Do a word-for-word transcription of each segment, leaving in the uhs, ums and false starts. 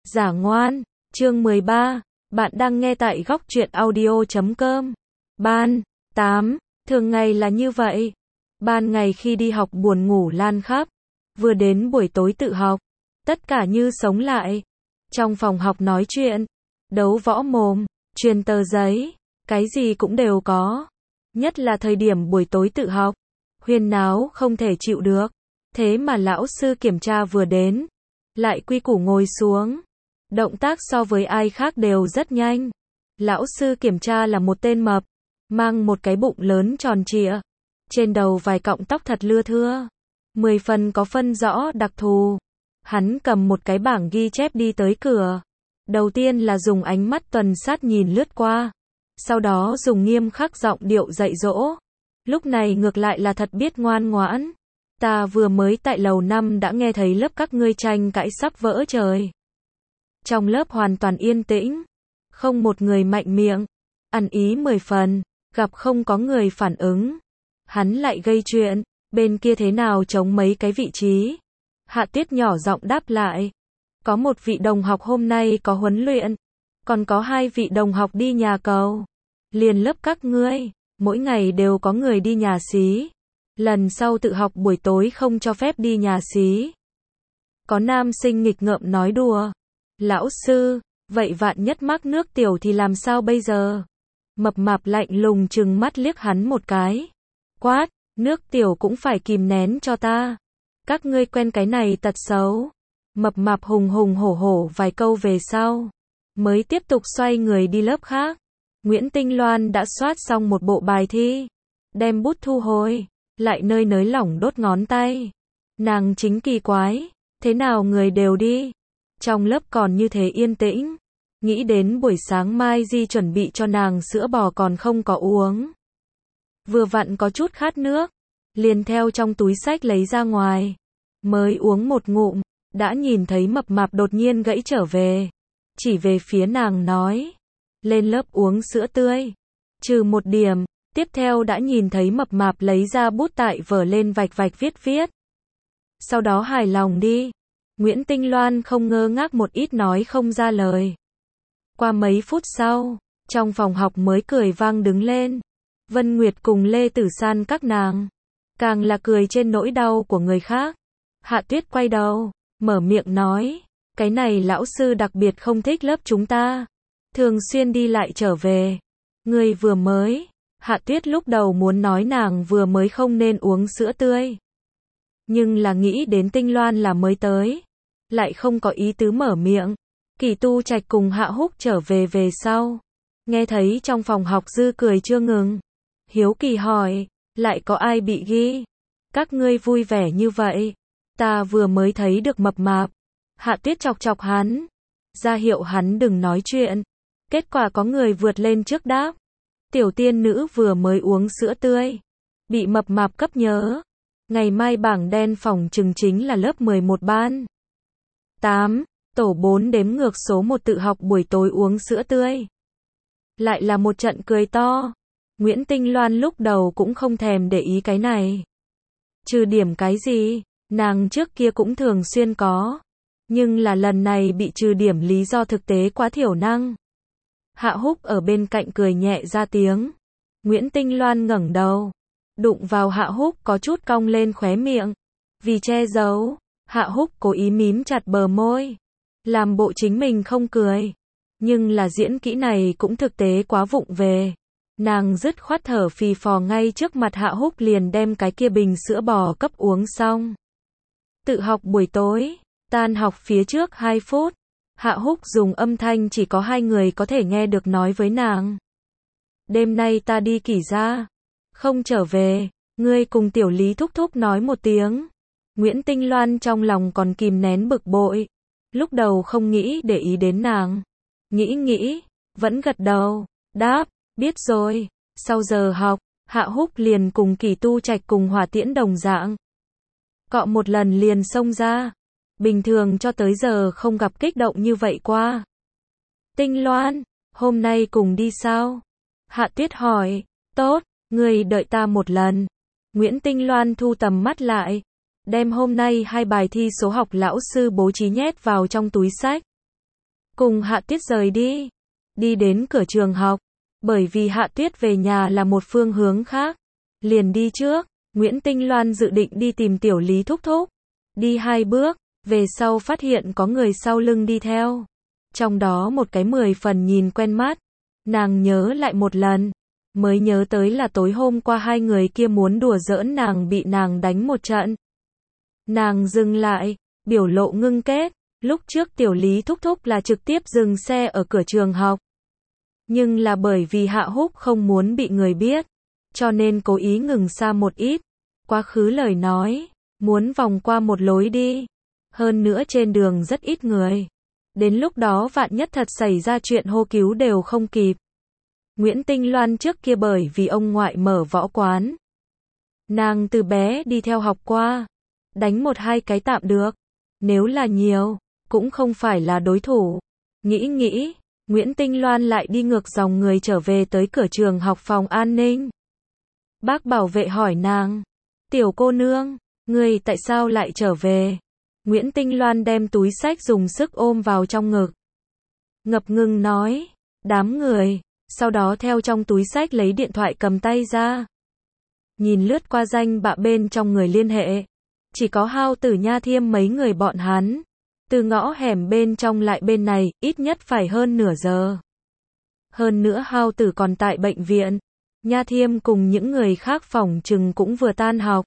Giả ngoan, chương mười ba, bạn đang nghe tại góc truyện audio chấm com. Ban tám, thường ngày là như vậy. Ban ngày khi đi học buồn ngủ lan khắp, vừa đến buổi tối tự học, tất cả như sống lại. Trong phòng học nói chuyện, đấu võ mồm, truyền tờ giấy, cái gì cũng đều có. Nhất là thời điểm buổi tối tự học, huyên náo không thể chịu được. Thế mà lão sư kiểm tra vừa đến, lại quy củ ngồi xuống. Động tác so với ai khác đều rất nhanh. Lão sư kiểm tra là một tên mập, mang một cái bụng lớn tròn trịa, trên đầu vài cọng tóc thật lưa thưa, mười phần có phân rõ đặc thù. Hắn cầm một cái bảng ghi chép đi tới cửa. Đầu tiên là dùng ánh mắt tuần sát nhìn lướt qua, sau đó dùng nghiêm khắc giọng điệu dạy dỗ. Lúc này ngược lại là thật biết ngoan ngoãn. Ta vừa mới tại lầu năm đã nghe thấy lớp các ngươi tranh cãi sắp vỡ trời. Trong lớp hoàn toàn yên tĩnh, không một người mạnh miệng, ăn ý mười phần, gặp không có người phản ứng. Hắn lại gây chuyện, bên kia thế nào chống mấy cái vị trí. Hạ Tuyết nhỏ giọng đáp lại. Có một vị đồng học hôm nay có huấn luyện, còn có hai vị đồng học đi nhà cầu. Liền lớp các ngươi, mỗi ngày đều có người đi nhà xí. Lần sau tự học buổi tối không cho phép đi nhà xí. Có nam sinh nghịch ngợm nói đùa. Lão sư, vậy vạn nhất mắc nước tiểu thì làm sao bây giờ? Mập mạp lạnh lùng trừng mắt liếc hắn một cái. Quát, nước tiểu cũng phải kìm nén cho ta. Các ngươi quen cái này tật xấu. Mập mạp hùng hùng hổ hổ vài câu về sau, mới tiếp tục xoay người đi lớp khác. Nguyễn Tinh Loan đã soát xong một bộ bài thi, đem bút thu hồi, lại nơi nới lỏng đốt ngón tay. Nàng chính kỳ quái, thế nào người đều đi, trong lớp còn như thế yên tĩnh. Nghĩ đến buổi sáng mai Di chuẩn bị cho nàng sữa bò còn không có uống. Vừa vặn có chút khát nước, liền theo trong túi xách lấy ra ngoài. Mới uống một ngụm, đã nhìn thấy mập mạp đột nhiên gãy trở về. Chỉ về phía nàng nói, lên lớp uống sữa tươi. Trừ một điểm, tiếp theo đã nhìn thấy mập mạp lấy ra bút tại vở lên vạch vạch viết viết. Sau đó hài lòng đi. Nguyễn Tinh Loan không ngơ ngác một ít nói không ra lời. Qua mấy phút sau, trong phòng học mới cười vang đứng lên. Vân Nguyệt cùng Lê Tử San các nàng, càng là cười trên nỗi đau của người khác. Hạ Tuyết quay đầu, mở miệng nói, cái này lão sư đặc biệt không thích lớp chúng ta. Thường xuyên đi lại trở về. Người vừa mới, Hạ Tuyết lúc đầu muốn nói nàng vừa mới không nên uống sữa tươi. Nhưng là nghĩ đến Tinh Loan là mới tới, lại không có ý tứ mở miệng. Kỳ Tu Trạch cùng Hạ Húc trở về về sau, nghe thấy trong phòng học dư cười chưa ngừng. Hiếu kỳ hỏi, lại có ai bị ghi? Các ngươi vui vẻ như vậy, ta vừa mới thấy được mập mạp. Hạ Tuyết chọc chọc hắn, ra hiệu hắn đừng nói chuyện. Kết quả có người vượt lên trước đáp. Tiểu tiên nữ vừa mới uống sữa tươi, bị mập mạp cấp nhớ. Ngày mai bảng đen phòng chừng chính là lớp mười một ban tám, tổ bốn đếm ngược số một tự học buổi tối uống sữa tươi. Lại là một trận cười to. Nguyễn Tinh Loan lúc đầu cũng không thèm để ý cái này. Trừ điểm cái gì, nàng trước kia cũng thường xuyên có. Nhưng là lần này bị trừ điểm lý do thực tế quá thiểu năng. Hạ Húc ở bên cạnh cười nhẹ ra tiếng. Nguyễn Tinh Loan ngẩng đầu, đụng vào Hạ Húc có chút cong lên khóe miệng. Vì che giấu, Hạ Húc cố ý mím chặt bờ môi, làm bộ chính mình không cười. Nhưng là diễn kỹ này cũng thực tế quá vụng về. Nàng dứt khoát thở phì phò ngay trước mặt Hạ Húc liền đem cái kia bình sữa bò cấp uống xong. Tự học buổi tối, tan học phía trước hai phút, Hạ Húc dùng âm thanh chỉ có hai người có thể nghe được nói với nàng. Đêm nay ta đi Kỷ gia, không trở về, ngươi cùng tiểu Lý thúc thúc nói một tiếng. Nguyễn Tinh Loan trong lòng còn kìm nén bực bội, lúc đầu không nghĩ để ý đến nàng. Nghĩ nghĩ, vẫn gật đầu, đáp, biết rồi. Sau giờ học, Hạ Húc liền cùng Kỳ Tu Trạch cùng Hỏa Tiễn đồng dạng. Cọ một lần liền xông ra. Bình thường cho tới giờ không gặp kích động như vậy qua. Tinh Loan, hôm nay cùng đi sao? Hạ Tuyết hỏi, tốt, người đợi ta một lần. Nguyễn Tinh Loan thu tầm mắt lại, đem hôm nay hai bài thi số học lão sư bố trí nhét vào trong túi sách. cùng Hạ Tuyết rời đi. Đi đến cửa trường học. Bởi vì Hạ Tuyết về nhà là một phương hướng khác. Liền đi trước. Nguyễn Tinh Loan dự định đi tìm tiểu Lý thúc thúc. Đi hai bước. Về sau phát hiện có người sau lưng đi theo. Trong đó một cái mười phần nhìn quen mắt. Nàng nhớ lại một lần. Mới nhớ tới là tối hôm qua hai người kia muốn đùa giỡn nàng bị nàng đánh một trận. Nàng dừng lại. Biểu lộ ngưng kết. Lúc trước tiểu Lý thúc thúc là trực tiếp dừng xe ở cửa trường học. Nhưng là bởi vì Hạ Húc không muốn bị người biết. Cho nên cố ý ngừng xa một ít. Quá khứ lời nói. Muốn vòng qua một lối đi. Hơn nữa trên đường rất ít người. Đến lúc đó vạn nhất thật xảy ra chuyện hô cứu đều không kịp. Nguyễn Tinh Loan trước kia bởi vì ông ngoại mở võ quán. Nàng từ bé đi theo học qua. Đánh một hai cái tạm được. Nếu là nhiều, cũng không phải là đối thủ. Nghĩ nghĩ, Nguyễn Tinh Loan lại đi ngược dòng người trở về tới cửa trường học phòng an ninh. Bác bảo vệ hỏi nàng. Tiểu cô nương, người tại sao lại trở về? Nguyễn Tinh Loan đem túi xách dùng sức ôm vào trong ngực. Ngập ngừng nói. Đám người. Sau đó theo trong túi xách lấy điện thoại cầm tay ra. Nhìn lướt qua danh bạ bên trong người liên hệ. Chỉ có Hao Tử Nha Thiêm mấy người bọn hắn. Từ ngõ hẻm bên trong lại bên này, ít nhất phải hơn nửa giờ. Hơn nữa Hao Tử còn tại bệnh viện. Nha Thiêm cùng những người khác phỏng chừng cũng vừa tan học.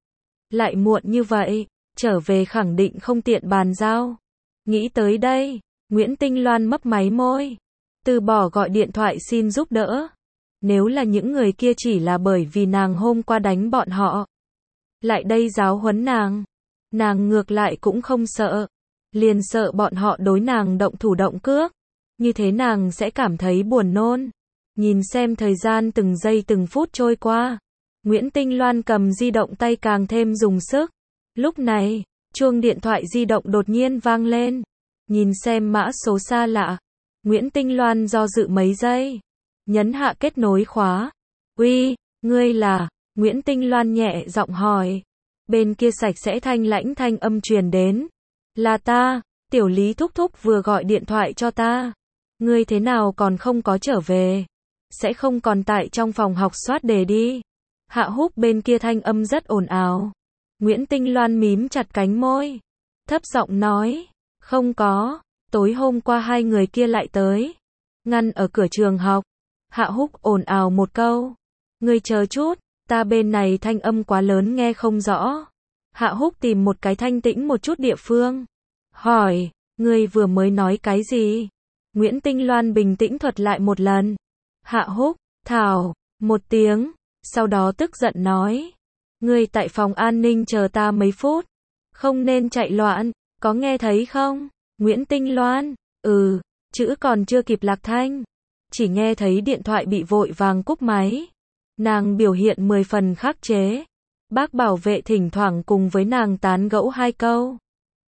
Lại muộn như vậy, trở về khẳng định không tiện bàn giao. Nghĩ tới đây, Nguyễn Tinh Loan mấp máy môi. Từ bỏ gọi điện thoại xin giúp đỡ. Nếu là những người kia chỉ là bởi vì nàng hôm qua đánh bọn họ. Lại đây giáo huấn nàng. Nàng ngược lại cũng không sợ. Liền sợ bọn họ đối nàng động thủ động cước. Như thế nàng sẽ cảm thấy buồn nôn. Nhìn xem thời gian từng giây từng phút trôi qua. Nguyễn Tinh Loan cầm di động tay càng thêm dùng sức. Lúc này, chuông điện thoại di động đột nhiên vang lên. Nhìn xem mã số xa lạ. Nguyễn Tinh Loan do dự mấy giây. Nhấn hạ kết nối khóa. Uy, ngươi là? Nguyễn Tinh Loan nhẹ giọng hỏi. Bên kia sạch sẽ thanh lãnh thanh âm truyền đến. Là ta, tiểu Lý thúc thúc vừa gọi điện thoại cho ta. Ngươi thế nào còn không có trở về? Sẽ không còn tại trong phòng học soát đề đi. Hạ Húc bên kia thanh âm rất ồn ào. Nguyễn Tinh Loan mím chặt cánh môi. Thấp giọng nói. Không có, tối hôm qua hai người kia lại tới. Ngăn ở cửa trường học. Hạ Húc ồn ào một câu. Ngươi chờ chút, ta bên này thanh âm quá lớn nghe không rõ. Hạ Húc tìm một cái thanh tĩnh một chút địa phương. Hỏi, ngươi vừa mới nói cái gì? Nguyễn Tinh Loan bình tĩnh thuật lại một lần. Hạ Húc, thảo, một tiếng, sau đó tức giận nói. Ngươi tại phòng an ninh chờ ta mấy phút. Không nên chạy loạn, có nghe thấy không? Nguyễn Tinh Loan, ừ, chữ còn chưa kịp lạc thanh. Chỉ nghe thấy điện thoại bị vội vàng cúp máy. Nàng biểu hiện mười phần khắc chế. Bác bảo vệ thỉnh thoảng cùng với nàng tán gẫu hai câu.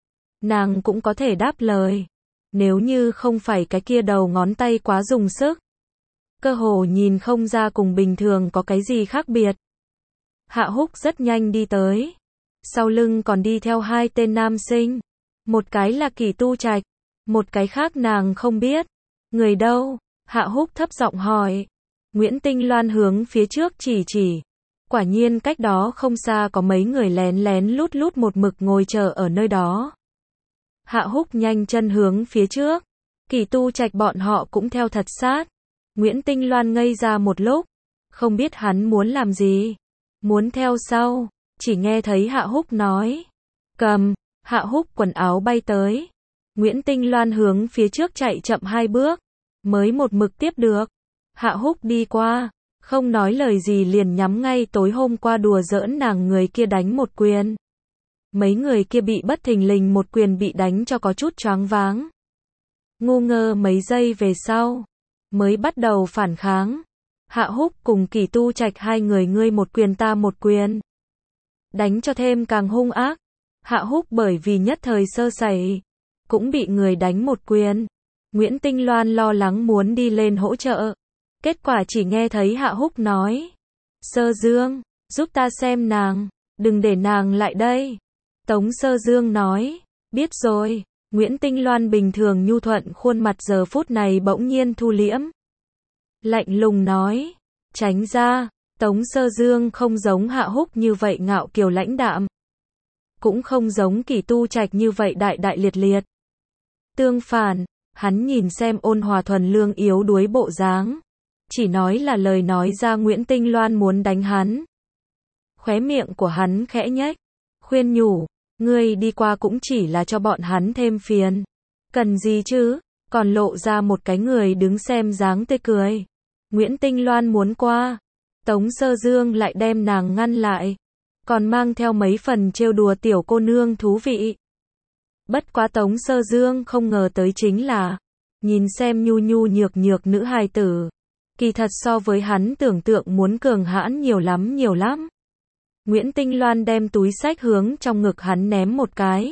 Nàng cũng có thể đáp lời. Nếu như không phải cái kia đầu ngón tay quá dùng sức. Cơ hồ nhìn không ra cùng bình thường có cái gì khác biệt. Hạ Húc rất nhanh đi tới. Sau lưng còn đi theo hai tên nam sinh. Một cái là Kỳ Tu Trạch. Một cái khác nàng không biết. Người đâu? Hạ Húc thấp giọng hỏi. Nguyễn Tinh Loan hướng phía trước chỉ chỉ. Quả nhiên cách đó không xa có mấy người lén lén lút lút một mực ngồi chờ ở nơi đó. Hạ Húc nhanh chân hướng phía trước. Kỳ Tu Trạch bọn họ cũng theo thật sát. Nguyễn Tinh Loan ngây ra một lúc. Không biết hắn muốn làm gì. Muốn theo sau. Chỉ nghe thấy Hạ Húc nói. Cầm. Hạ Húc quần áo bay tới. Nguyễn Tinh Loan hướng phía trước chạy chậm hai bước. Mới một mực tiếp được. Hạ Húc đi qua. Không nói lời gì liền nhắm ngay tối hôm qua đùa giỡn nàng người kia đánh một quyền. Mấy người kia bị bất thình lình một quyền bị đánh cho có chút choáng váng. Ngu ngơ mấy giây về sau. Mới bắt đầu phản kháng. Hạ Húc cùng Kỳ Tu Trạch hai người ngươi một quyền ta một quyền. Đánh cho thêm càng hung ác. Hạ Húc bởi vì nhất thời sơ sẩy. Cũng bị người đánh một quyền. Nguyễn Tinh Loan lo lắng muốn đi lên hỗ trợ. Kết quả chỉ nghe thấy Hạ Húc nói. Sơ Dương, giúp ta xem nàng. Đừng để nàng lại đây. Tống Sơ Dương nói. Biết rồi. Nguyễn Tinh Loan bình thường nhu thuận khuôn mặt giờ phút này bỗng nhiên thu liễm. Lạnh lùng nói, tránh ra. Tống Sơ Dương không giống Hạ Húc như vậy ngạo kiều lãnh đạm. Cũng không giống Kỷ Tu Trạch như vậy đại đại liệt liệt. Tương phản, hắn nhìn xem ôn hòa thuần lương yếu đuối bộ dáng. Chỉ nói là lời nói ra Nguyễn Tinh Loan muốn đánh hắn. Khóe miệng của hắn khẽ nhếch, khuyên nhủ, ngươi đi qua cũng chỉ là cho bọn hắn thêm phiền. Cần gì chứ, còn lộ ra một cái người đứng xem dáng tươi cười. Nguyễn Tinh Loan muốn qua, Tống Sơ Dương lại đem nàng ngăn lại, còn mang theo mấy phần trêu đùa tiểu cô nương thú vị. Bất quá Tống Sơ Dương không ngờ tới chính là, nhìn xem nhu nhu nhược nhược nữ hài tử, kỳ thật so với hắn tưởng tượng muốn cường hãn nhiều lắm nhiều lắm. Nguyễn Tinh Loan đem túi xách hướng trong ngực hắn ném một cái.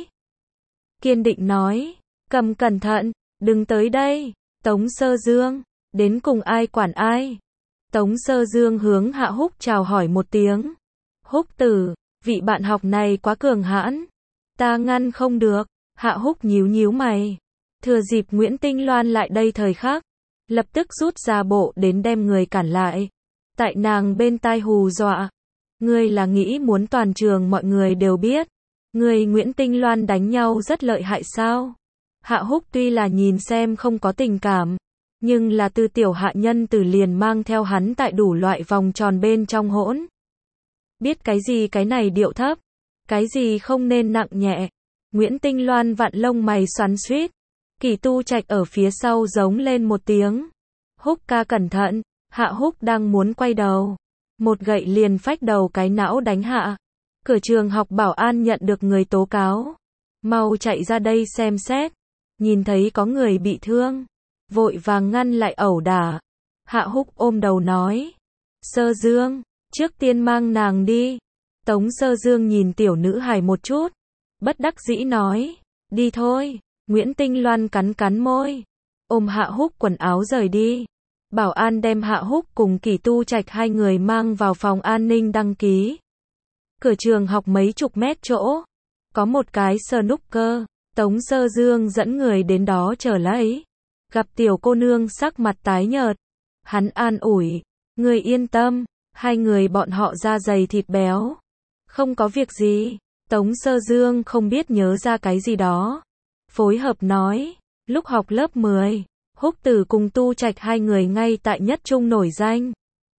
Kiên định nói, cầm cẩn thận, đừng tới đây. Tống Sơ Dương, đến cùng ai quản ai. Tống Sơ Dương hướng Hạ Húc chào hỏi một tiếng. Húc tử, vị bạn học này quá cường hãn, ta ngăn không được. Hạ Húc nhíu nhíu mày. Thừa dịp Nguyễn Tinh Loan lại đây thời khắc, lập tức rút ra bộ đến đem người cản lại. Tại nàng bên tai hù dọa. Ngươi là nghĩ muốn toàn trường mọi người đều biết, ngươi Nguyễn Tinh Loan đánh nhau rất lợi hại sao? Hạ Húc tuy là nhìn xem không có tình cảm, nhưng là từ tiểu hạ nhân từ liền mang theo hắn tại đủ loại vòng tròn bên trong hỗn. Biết cái gì cái này điệu thấp, cái gì không nên nặng nhẹ. Nguyễn Tinh Loan vặn lông mày xoắn xuýt. Kỷ Tu Trạch ở phía sau giống lên một tiếng. Húc ca cẩn thận. Hạ Húc đang muốn quay đầu, một gậy liền phách đầu cái não đánh hạ. Cửa trường học bảo an nhận được người tố cáo, mau chạy ra đây xem xét. Nhìn thấy có người bị thương, vội vàng ngăn lại ẩu đả. Hạ Húc ôm đầu nói, Sơ Dương, trước tiên mang nàng đi. Tống Sơ Dương nhìn tiểu nữ hài một chút, bất đắc dĩ nói, đi thôi. Nguyễn Tinh Loan cắn cắn môi, ôm Hạ Húc quần áo rời đi. Bảo an đem Hạ Húc cùng Kỷ Tu Trạch hai người mang vào phòng an ninh đăng ký. Cửa trường học mấy chục mét chỗ, có một cái snooker. Tống Sơ Dương dẫn người đến đó chờ lấy. Gặp tiểu cô nương sắc mặt tái nhợt, hắn an ủi, người yên tâm, hai người bọn họ da dày thịt béo, không có việc gì. Tống Sơ Dương không biết nhớ ra cái gì đó, phối hợp nói, lúc học lớp mười, Húc Tử cùng Tu Trạch hai người ngay tại nhất trung nổi danh.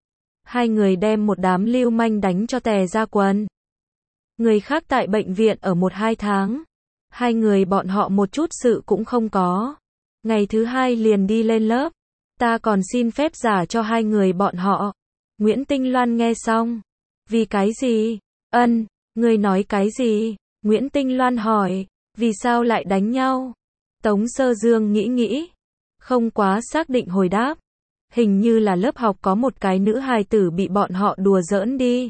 Hai người đem một đám lưu manh đánh cho tè ra quần. Người khác tại bệnh viện ở một hai tháng, hai người bọn họ một chút sự cũng không có. Ngày thứ hai liền đi lên lớp, ta còn xin phép giả cho hai người bọn họ. Nguyễn Tinh Loan nghe xong, vì cái gì? Ân, ngươi nói cái gì? Nguyễn Tinh Loan hỏi, vì sao lại đánh nhau? Tống Sơ Dương nghĩ nghĩ, không quá xác định hồi đáp. Hình như là lớp học có một cái nữ hài tử bị bọn họ đùa giỡn đi.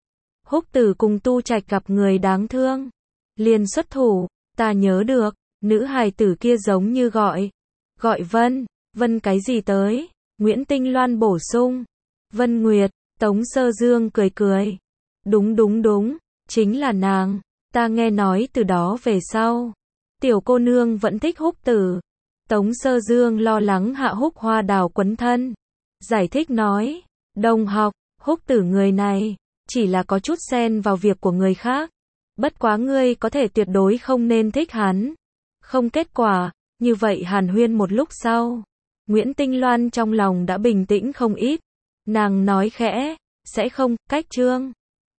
Húc Tử cùng Tu Trạch gặp người đáng thương, liền xuất thủ. Ta nhớ được, nữ hài tử kia giống như gọi, gọi Vân, Vân cái gì tới? Nguyễn Tinh Loan bổ sung, Vân Nguyệt. Tống Sơ Dương cười cười, đúng đúng đúng, chính là nàng. Ta nghe nói từ đó về sau, tiểu cô nương vẫn thích Húc Tử. Tống Sơ Dương lo lắng Hạ Húc hoa đào quấn thân, giải thích nói, đồng học, Húc Tử người này, chỉ là có chút xen vào việc của người khác. Bất quá ngươi có thể tuyệt đối không nên thích hắn. Không kết quả, như vậy hàn huyên một lúc sau, Nguyễn Tinh Loan trong lòng đã bình tĩnh không ít. Nàng nói khẽ, sẽ không, cách chương.